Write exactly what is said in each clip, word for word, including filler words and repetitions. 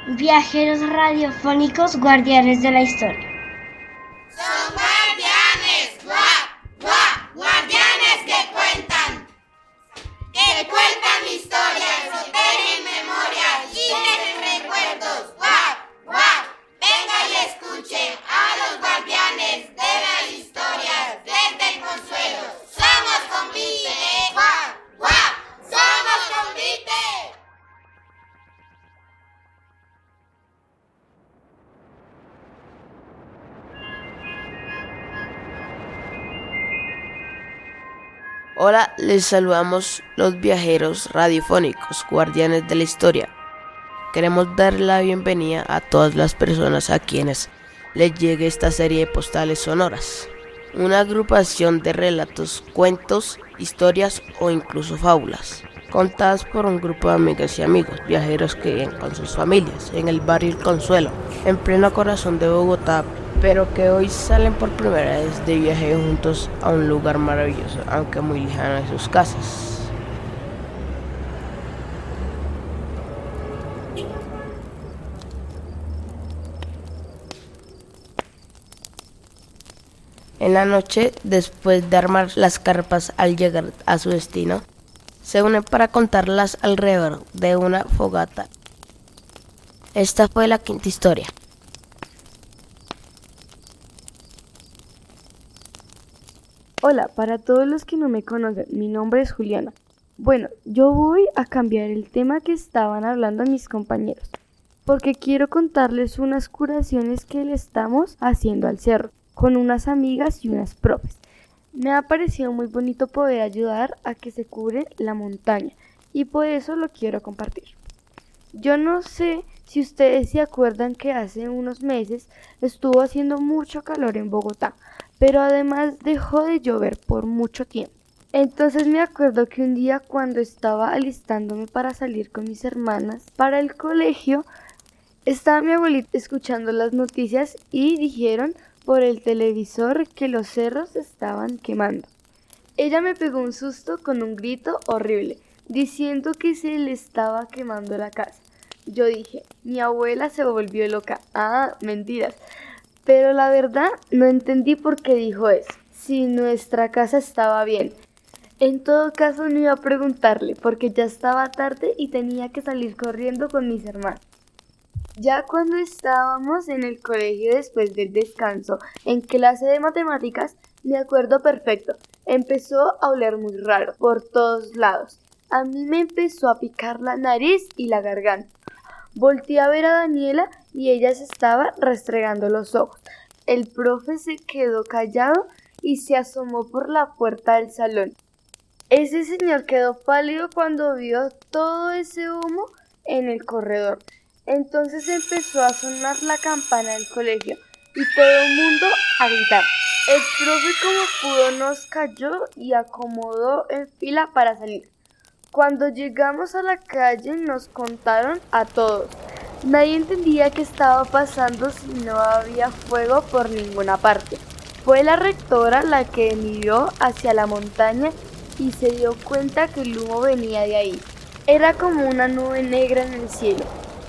Viajeros radiofónicos, guardianes de la historia. Son guardianes, guap, guap, guardianes que cuentan, que cuentan historias, que tejen memorias y tejen recuerdos, guap, guap. Venga y escuche a los guardianes de las historias desde el Consuelo. Somos Convite, guap, guap, somos Convite. Hola, les saludamos los viajeros radiofónicos, guardianes de la historia. Queremos dar la bienvenida a todas las personas a quienes les llegue esta serie de postales sonoras. Una agrupación de relatos, cuentos, historias o incluso fábulas, contadas por un grupo de amigas y amigos, viajeros que viven con sus familias en el barrio El Consuelo, en pleno corazón de Bogotá, pero que hoy salen por primera vez de viaje juntos a un lugar maravilloso, aunque muy lejano de sus casas. En la noche, después de armar las carpas al llegar a su destino, se unen para contarlas alrededor de una fogata. Esta fue la quinta historia. Hola, para todos los que no me conocen, mi nombre es Juliana. Bueno, yo voy a cambiar el tema que estaban hablando mis compañeros, porque quiero contarles unas curaciones que le estamos haciendo al cerro, con unas amigas y unas profes. Me ha parecido muy bonito poder ayudar a que se cure la montaña, y por eso lo quiero compartir. Yo no sé si ustedes se acuerdan que hace unos meses estuvo haciendo mucho calor en Bogotá, pero además dejó de llover por mucho tiempo. Entonces me acuerdo que un día cuando estaba alistándome para salir con mis hermanas para el colegio, estaba mi abuelita escuchando las noticias y dijeron por el televisor que los cerros se estaban quemando. Ella me pegó un susto con un grito horrible, diciendo que se le estaba quemando la casa. Yo dije, mi abuela se volvió loca. Ah, mentiras. Pero la verdad no entendí por qué dijo eso, si nuestra casa estaba bien. En todo caso no iba a preguntarle, porque ya estaba tarde y tenía que salir corriendo con mis hermanos. Ya cuando estábamos en el colegio después del descanso, en clase de matemáticas, me acuerdo perfecto, empezó a oler muy raro por todos lados. A mí me empezó a picar la nariz y la garganta. Volteé a ver a Daniela y ella se estaba restregando los ojos. El profe se quedó callado y se asomó por la puerta del salón. Ese señor quedó pálido cuando vio todo ese humo en el corredor. Entonces empezó a sonar la campana del colegio y todo el mundo a gritar. El profe como pudo nos calló y acomodó en fila para salir. Cuando llegamos a la calle nos contaron a todos. Nadie entendía qué estaba pasando si no había fuego por ninguna parte. Fue la rectora la que miró hacia la montaña y se dio cuenta que el humo venía de ahí. Era como una nube negra en el cielo.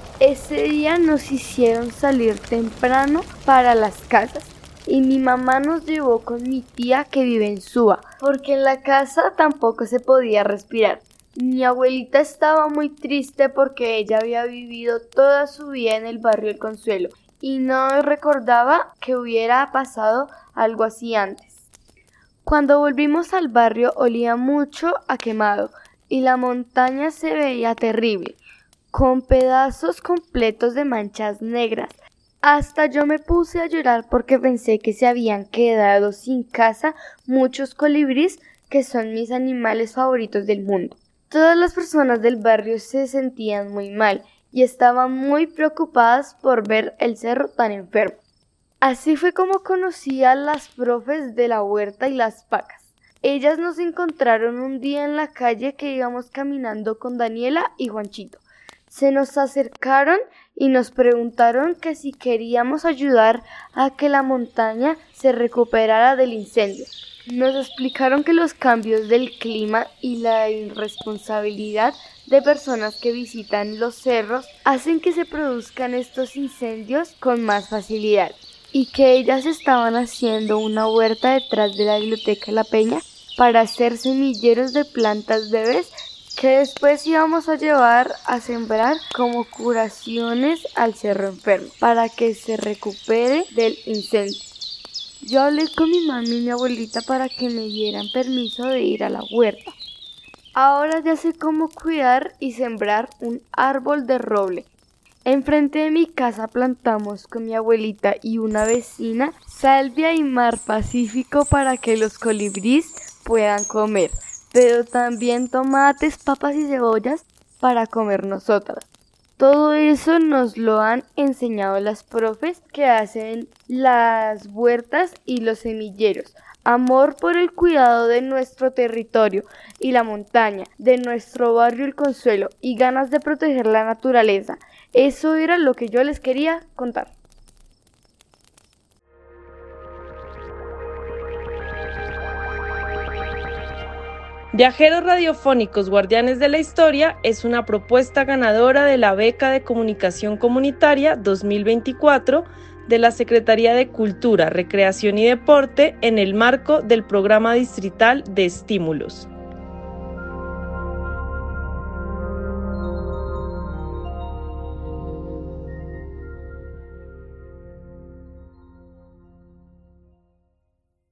Ese día nos hicieron salir temprano para las casas y mi mamá nos llevó con mi tía que vive en Suba, porque en la casa tampoco se podía respirar. Mi abuelita estaba muy triste porque ella había vivido toda su vida en el barrio El Consuelo y no recordaba que hubiera pasado algo así antes. Cuando volvimos al barrio olía mucho a quemado y la montaña se veía terrible, con pedazos completos de manchas negras. Hasta yo me puse a llorar porque pensé que se habían quedado sin casa muchos colibríes que son mis animales favoritos del mundo. Todas las personas del barrio se sentían muy mal y estaban muy preocupadas por ver el cerro tan enfermo. Así fue como conocí a las profes de la huerta y las pacas. Ellas nos encontraron un día en la calle que íbamos caminando con Daniela y Juanchito. Se nos acercaron y nos preguntaron que si queríamos ayudar a que la montaña se recuperara del incendio. Nos explicaron que los cambios del clima y la irresponsabilidad de personas que visitan los cerros hacen que se produzcan estos incendios con más facilidad y que ellas estaban haciendo una huerta detrás de la biblioteca La Peña para hacer semilleros de plantas bebés que después íbamos a llevar a sembrar como curaciones al cerro enfermo para que se recupere del incendio. Yo hablé con mi mami y mi abuelita para que me dieran permiso de ir a la huerta. Ahora ya sé cómo cuidar y sembrar un árbol de roble. Enfrente de mi casa plantamos con mi abuelita y una vecina salvia y mar Pacífico para que los colibríes puedan comer, pero también tomates, papas y cebollas para comer nosotras. Todo eso nos lo han enseñado las profes que hacen las huertas y los semilleros. Amor por el cuidado de nuestro territorio y la montaña, de nuestro barrio El Consuelo y ganas de proteger la naturaleza. Eso era lo que yo les quería contar. Viajeros Radiofónicos Guardianes de la Historia es una propuesta ganadora de la Beca de Comunicación Comunitaria dos mil veinticuatro de la Secretaría de Cultura, Recreación y Deporte en el marco del Programa Distrital de Estímulos.